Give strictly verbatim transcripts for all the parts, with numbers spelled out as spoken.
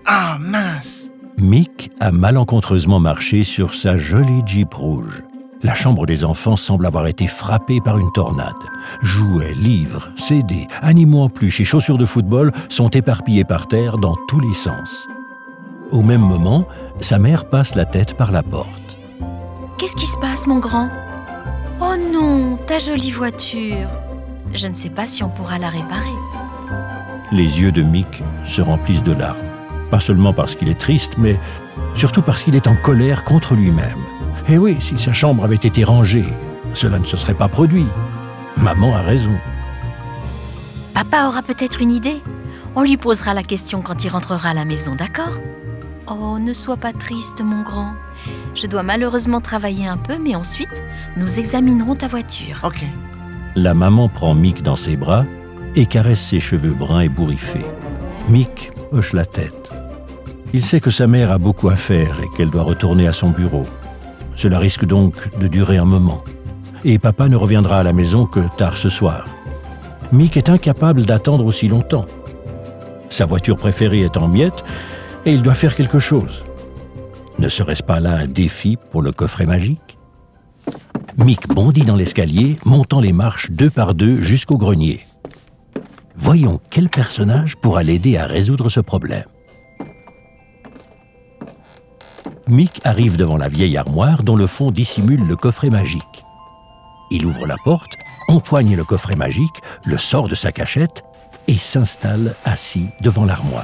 Ah, mince! Mick a malencontreusement marché sur sa jolie Jeep rouge. La chambre des enfants semble avoir été frappée par une tornade. Jouets, livres, C D, animaux en peluche et chaussures de football sont éparpillés par terre dans tous les sens. Au même moment, sa mère passe la tête par la porte. Qu'est-ce qui se passe, mon grand? Oh non, ta jolie voiture. Je ne sais pas si on pourra la réparer. Les yeux de Mick se remplissent de larmes. Pas seulement parce qu'il est triste, mais surtout parce qu'il est en colère contre lui-même. Eh oui, si sa chambre avait été rangée, cela ne se serait pas produit. Maman a raison. Papa aura peut-être une idée. On lui posera la question quand il rentrera à la maison, d'accord? Oh, ne sois pas triste, mon grand. Je dois malheureusement travailler un peu, mais ensuite, nous examinerons ta voiture. Ok. La maman prend Mick dans ses bras et caresse ses cheveux bruns ébouriffés. Mick hoche la tête. Il sait que sa mère a beaucoup à faire et qu'elle doit retourner à son bureau. Cela risque donc de durer un moment. Et papa ne reviendra à la maison que tard ce soir. Mick est incapable d'attendre aussi longtemps. Sa voiture préférée est en miettes et il doit faire quelque chose. Ne serait-ce pas là un défi pour le coffret magique? Mick bondit dans l'escalier, montant les marches deux par deux jusqu'au grenier. Voyons quel personnage pourra l'aider à résoudre ce problème. Mick arrive devant la vieille armoire dont le fond dissimule le coffret magique. Il ouvre la porte, empoigne le coffret magique, le sort de sa cachette et s'installe assis devant l'armoire.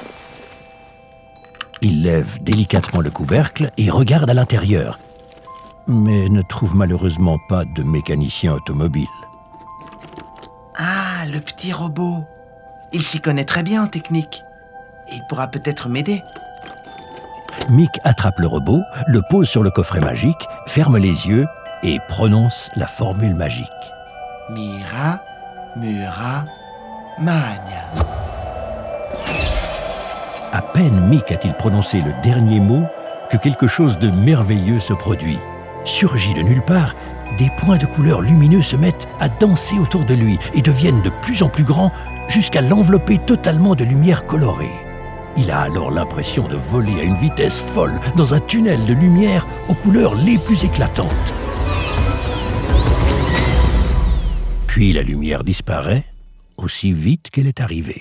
Il lève délicatement le couvercle et regarde à l'intérieur, mais ne trouve malheureusement pas de mécanicien automobile. Ah, le petit robot. Il s'y connaît très bien en technique. Il pourra peut-être m'aider. Mick attrape le robot, le pose sur le coffret magique, ferme les yeux et prononce la formule magique. Mira, Mura, Magna. À peine Mick a-t-il prononcé le dernier mot que quelque chose de merveilleux se produit. Surgit de nulle part, des points de couleur lumineux se mettent à danser autour de lui et deviennent de plus en plus grands jusqu'à l'envelopper totalement de lumière colorée. Il a alors l'impression de voler à une vitesse folle dans un tunnel de lumière aux couleurs les plus éclatantes. Puis la lumière disparaît aussi vite qu'elle est arrivée.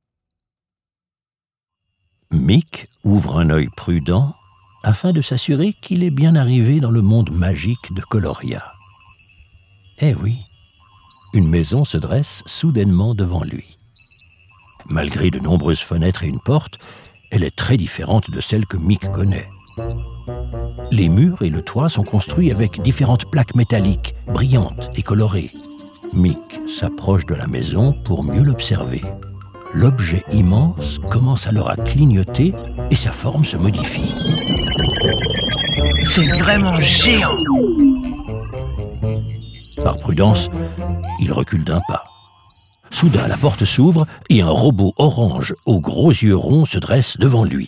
Mick ouvre un œil prudent afin de s'assurer qu'il est bien arrivé dans le monde magique de Coloria. Eh oui, une maison se dresse soudainement devant lui. Malgré de nombreuses fenêtres et une porte, elle est très différente de celle que Mick connaît. Les murs et le toit sont construits avec différentes plaques métalliques, brillantes et colorées. Mick s'approche de la maison pour mieux l'observer. L'objet immense commence alors à clignoter et sa forme se modifie. C'est vraiment géant! Par prudence, il recule d'un pas. Soudain, la porte s'ouvre et un robot orange aux gros yeux ronds se dresse devant lui.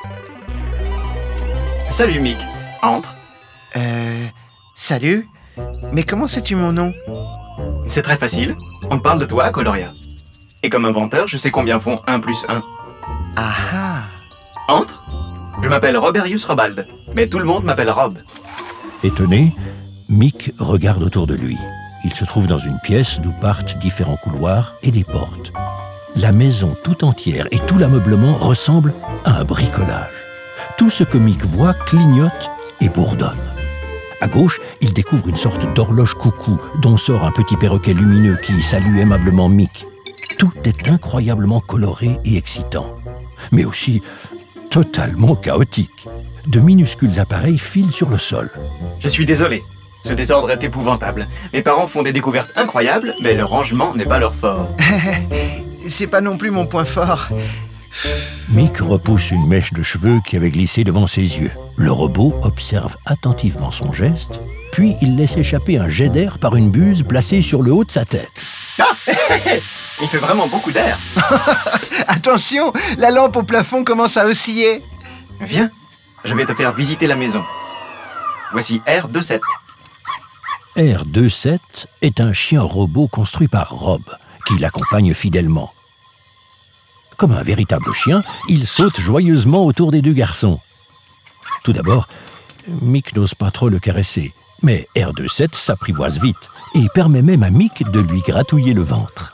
Salut Mick, entre. Euh... Salut? Mais comment sais-tu mon nom? C'est très facile, on parle de toi à Coloria. Et comme inventeur, je sais combien font un plus un. Ah ah! Entre. Je m'appelle Roberius Robald, mais tout le monde m'appelle Rob. Étonné, Mick regarde autour de lui. Il se trouve dans une pièce d'où partent différents couloirs et des portes. La maison tout entière et tout l'ameublement ressemblent à un bricolage. Tout ce que Mick voit clignote et bourdonne. À gauche, il découvre une sorte d'horloge coucou dont sort un petit perroquet lumineux qui salue aimablement Mick. Tout est incroyablement coloré et excitant, mais aussi totalement chaotique. De minuscules appareils filent sur le sol. Je suis désolé, ce désordre est épouvantable. Mes parents font des découvertes incroyables, mais le rangement n'est pas leur fort. C'est pas non plus mon point fort. Mick repousse une mèche de cheveux qui avait glissé devant ses yeux. Le robot observe attentivement son geste, puis il laisse échapper un jet d'air par une buse placée sur le haut de sa tête. Ah, il fait vraiment beaucoup d'air. Attention, la lampe au plafond commence à osciller. Viens, je vais te faire visiter la maison. Voici R vingt-sept. R vingt-sept est un chien robot construit par Rob, qui l'accompagne fidèlement. Comme un véritable chien, il saute joyeusement autour des deux garçons. Tout d'abord, Mick n'ose pas trop le caresser, mais R vingt-sept s'apprivoise vite et permet même à Mick de lui gratouiller le ventre.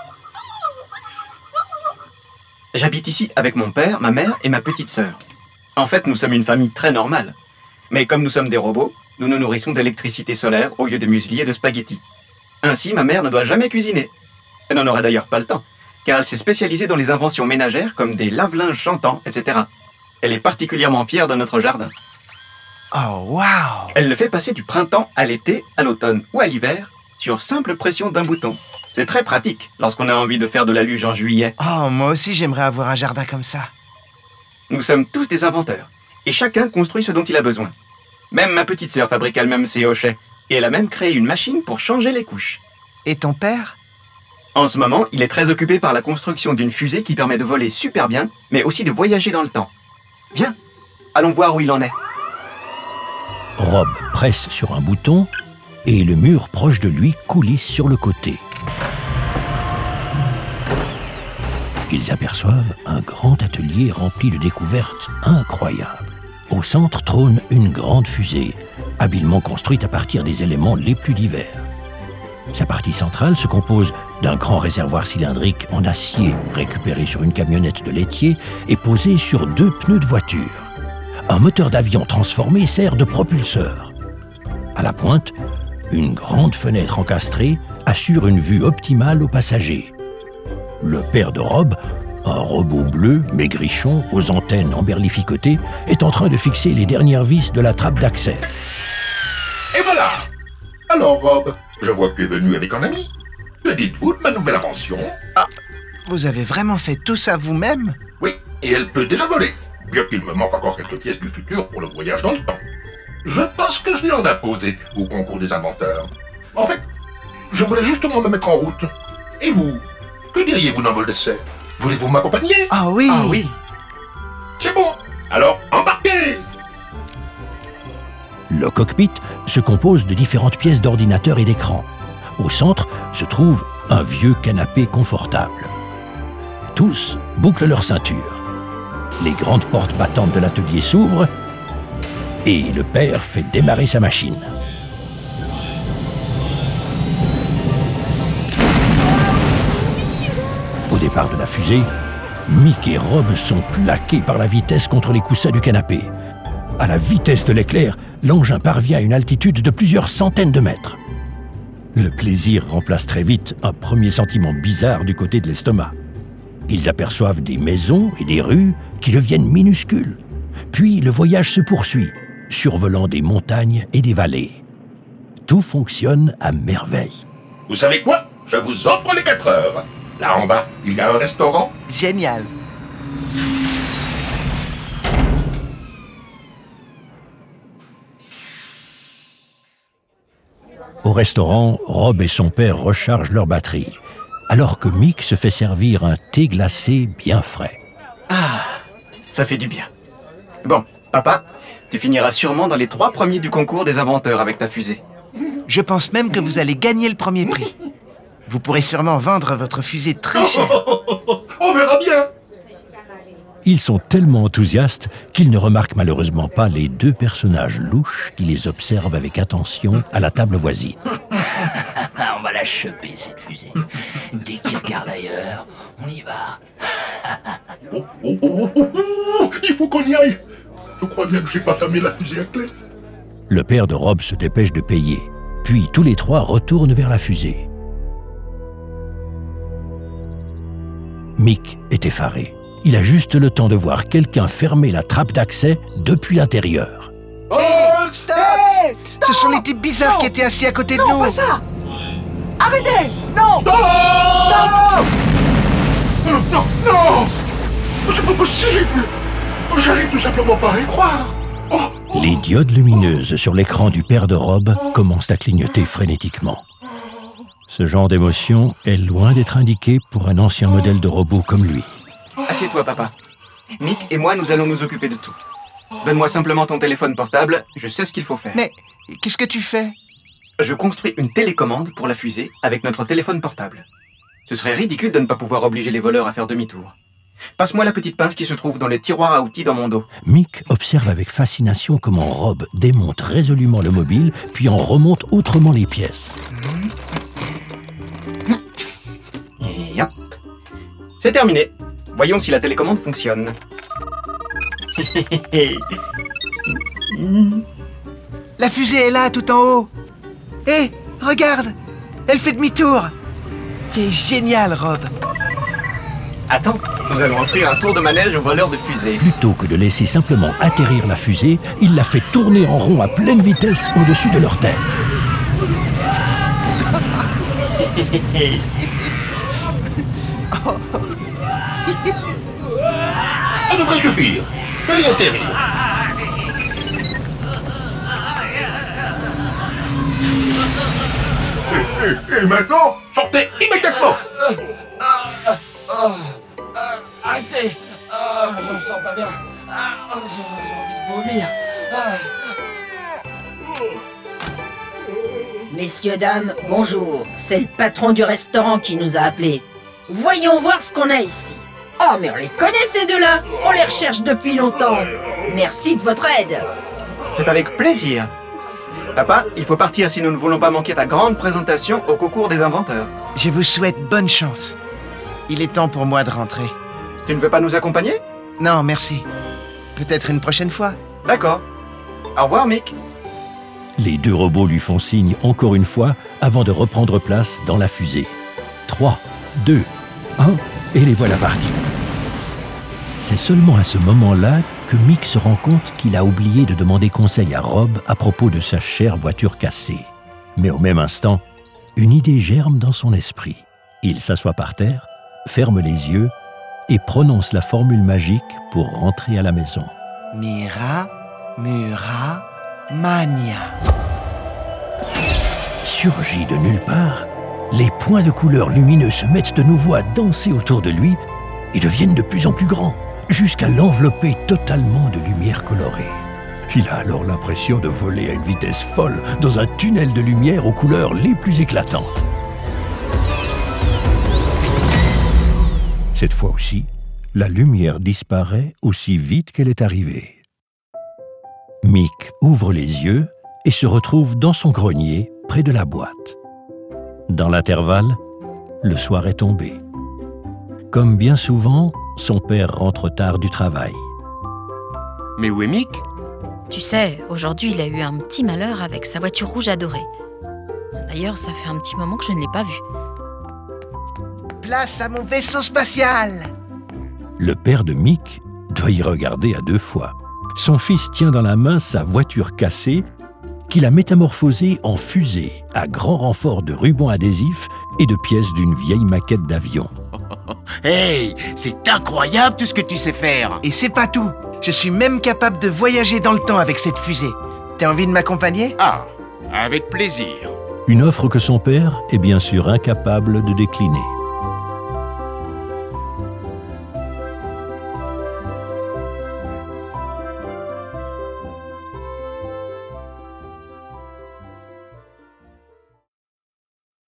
J'habite ici avec mon père, ma mère et ma petite sœur. En fait, nous sommes une famille très normale. Mais comme nous sommes des robots, nous nous nourrissons d'électricité solaire au lieu de muesli et de spaghettis. Ainsi, ma mère ne doit jamais cuisiner. Elle n'en aurait d'ailleurs pas le temps, car elle s'est spécialisée dans les inventions ménagères comme des lave-linges chantants, et cetera. Elle est particulièrement fière de notre jardin. Oh, waouh! Elle le fait passer du printemps à l'été, à l'automne ou à l'hiver, sur simple pression d'un bouton. C'est très pratique lorsqu'on a envie de faire de la luge en juillet. Oh, moi aussi j'aimerais avoir un jardin comme ça. Nous sommes tous des inventeurs, et chacun construit ce dont il a besoin. Même ma petite sœur fabrique elle-même ses hochets, et elle a même créé une machine pour changer les couches. Et ton père? En ce moment, il est très occupé par la construction d'une fusée qui permet de voler super bien, mais aussi de voyager dans le temps. Viens, allons voir où il en est. Rob presse sur un bouton et le mur proche de lui coulisse sur le côté. Ils aperçoivent un grand atelier rempli de découvertes incroyables. Au centre trône une grande fusée, habilement construite à partir des éléments les plus divers. Sa partie centrale se compose d'un grand réservoir cylindrique en acier récupéré sur une camionnette de laitier et posé sur deux pneus de voiture. Un moteur d'avion transformé sert de propulseur. À la pointe, une grande fenêtre encastrée assure une vue optimale aux passagers. Le père de Rob, un robot bleu, maigrichon, aux antennes emberlificotées, est en train de fixer les dernières vis de la trappe d'accès. Et voilà! Alors, Rob, je vois que tu es venu avec un ami. Que dites-vous de ma nouvelle invention? Ah, vous avez vraiment fait tout ça vous-même? Oui, et elle peut déjà voler. Bien qu'il me manque encore quelques pièces du futur pour le voyage dans le temps. Je pense que je vais en imposer au concours des inventeurs. En fait, je voulais justement me mettre en route. Et vous? Que diriez-vous d'un vol d'essai? Voulez-vous m'accompagner? Ah oui! Ah oui! C'est bon! Alors, embarquez! Le cockpit se compose de différentes pièces d'ordinateur et d'écran. Au centre se trouve un vieux canapé confortable. Tous bouclent leur ceinture. Les grandes portes battantes de l'atelier s'ouvrent et le père fait démarrer sa machine. Au départ de la fusée, Mick et Rob sont plaqués par la vitesse contre les coussins du canapé. À la vitesse de l'éclair, l'engin parvient à une altitude de plusieurs centaines de mètres. Le plaisir remplace très vite un premier sentiment bizarre du côté de l'estomac. Ils aperçoivent des maisons et des rues qui deviennent minuscules. Puis le voyage se poursuit, survolant des montagnes et des vallées. Tout fonctionne à merveille. Vous savez quoi? Je vous offre les quatre heures. Là en bas, il y a un restaurant. Génial! Au restaurant, Rob et son père rechargent leur batterie, alors que Mick se fait servir un thé glacé bien frais. Ah, ça fait du bien. Bon, papa, tu finiras sûrement dans les trois premiers du concours des inventeurs avec ta fusée. Je pense même que vous allez gagner le premier prix. Vous pourrez sûrement vendre votre fusée très cher. On verra bien. Ils sont tellement enthousiastes qu'ils ne remarquent malheureusement pas les deux personnages louches qui les observent avec attention à la table voisine. On va la choper, cette fusée. Dès qu'il regarde ailleurs, on y va. Oh, oh, oh, oh, oh, il faut qu'on y aille. Je crois bien que j'ai pas fermé la fusée à clé. Le père de Rob se dépêche de payer, puis tous les trois retournent vers la fusée. Mick est effaré. Il a juste le temps de voir quelqu'un fermer la trappe d'accès depuis l'intérieur. Oh, Stop! Ce sont les types bizarres qui étaient assis à côté de nous. Non, pas ça! Arrêtez! Non! Stop! Non, non, non! C'est pas possible! J'arrive tout simplement pas à y croire! Oh, oh. Les diodes lumineuses sur l'écran du père de Rob commencent à clignoter frénétiquement. Ce genre d'émotion est loin d'être indiqué pour un ancien modèle de robot comme lui. Assieds-toi, papa. Mick et moi, nous allons nous occuper de tout. Donne-moi simplement ton téléphone portable, je sais ce qu'il faut faire. Mais qu'est-ce que tu fais? Je construis une télécommande pour la fusée avec notre téléphone portable. Ce serait ridicule de ne pas pouvoir obliger les voleurs à faire demi-tour. Passe-moi la petite pince qui se trouve dans les tiroirs à outils dans mon dos. Mick observe avec fascination comment Rob démonte résolument le mobile, puis en remonte autrement les pièces. Et hop. C'est terminé. Voyons si la télécommande fonctionne. La fusée est là, tout en haut. Hé, regarde, elle fait demi-tour. C'est génial, Rob. Attends, nous allons offrir un tour de manège aux voleurs de fusées. Plutôt que de laisser simplement atterrir la fusée, il la fait tourner en rond à pleine vitesse au-dessus de leur tête. Ça devrait suffire. Veuillez atterrir. Et, et, et maintenant, sortez immédiatement. Arrêtez. Ah, je me sens pas bien. Ah, j'ai envie de vomir. Ah. Messieurs, dames, bonjour. C'est le patron du restaurant qui nous a appelés. Voyons voir ce qu'on a ici. Oh, mais on les connaît ces deux-là. On les recherche depuis longtemps. Merci de votre aide. C'est avec plaisir. Papa, il faut partir si nous ne voulons pas manquer ta grande présentation au concours des inventeurs. Je vous souhaite bonne chance. Il est temps pour moi de rentrer. Tu ne veux pas nous accompagner? Non, merci. Peut-être une prochaine fois. D'accord. Au revoir, Mick. Les deux robots lui font signe encore une fois avant de reprendre place dans la fusée. trois, deux, un, et les voilà partis. C'est seulement à ce moment-là que Mick se rend compte qu'il a oublié de demander conseil à Rob à propos de sa chère voiture cassée. Mais au même instant, une idée germe dans son esprit. Il s'assoit par terre, ferme les yeux et prononce la formule magique pour rentrer à la maison. Mira, Mura, Mania. Surgit de nulle part, les points de couleur lumineux se mettent de nouveau à danser autour de lui et deviennent de plus en plus grands, jusqu'à l'envelopper totalement de lumière colorée. Il a alors l'impression de voler à une vitesse folle dans un tunnel de lumière aux couleurs les plus éclatantes. Cette fois aussi, la lumière disparaît aussi vite qu'elle est arrivée. Mick ouvre les yeux et se retrouve dans son grenier, près de la boîte. Dans l'intervalle, le soir est tombé. Comme bien souvent, son père rentre tard du travail. Mais où est Mick? Tu sais, aujourd'hui, il a eu un petit malheur avec sa voiture rouge adorée. D'ailleurs, ça fait un petit moment que je ne l'ai pas vu. Place à mon vaisseau spatial. Le père de Mick doit y regarder à deux fois. Son fils tient dans la main sa voiture cassée qu'il a métamorphosée en fusée à grand renfort de rubans adhésifs et de pièces d'une vieille maquette d'avion. Hey, c'est incroyable tout ce que tu sais faire. Et c'est pas tout. Je suis même capable de voyager dans le temps avec cette fusée. T'as envie de m'accompagner? Ah, avec plaisir. Une offre que son père est bien sûr incapable de décliner.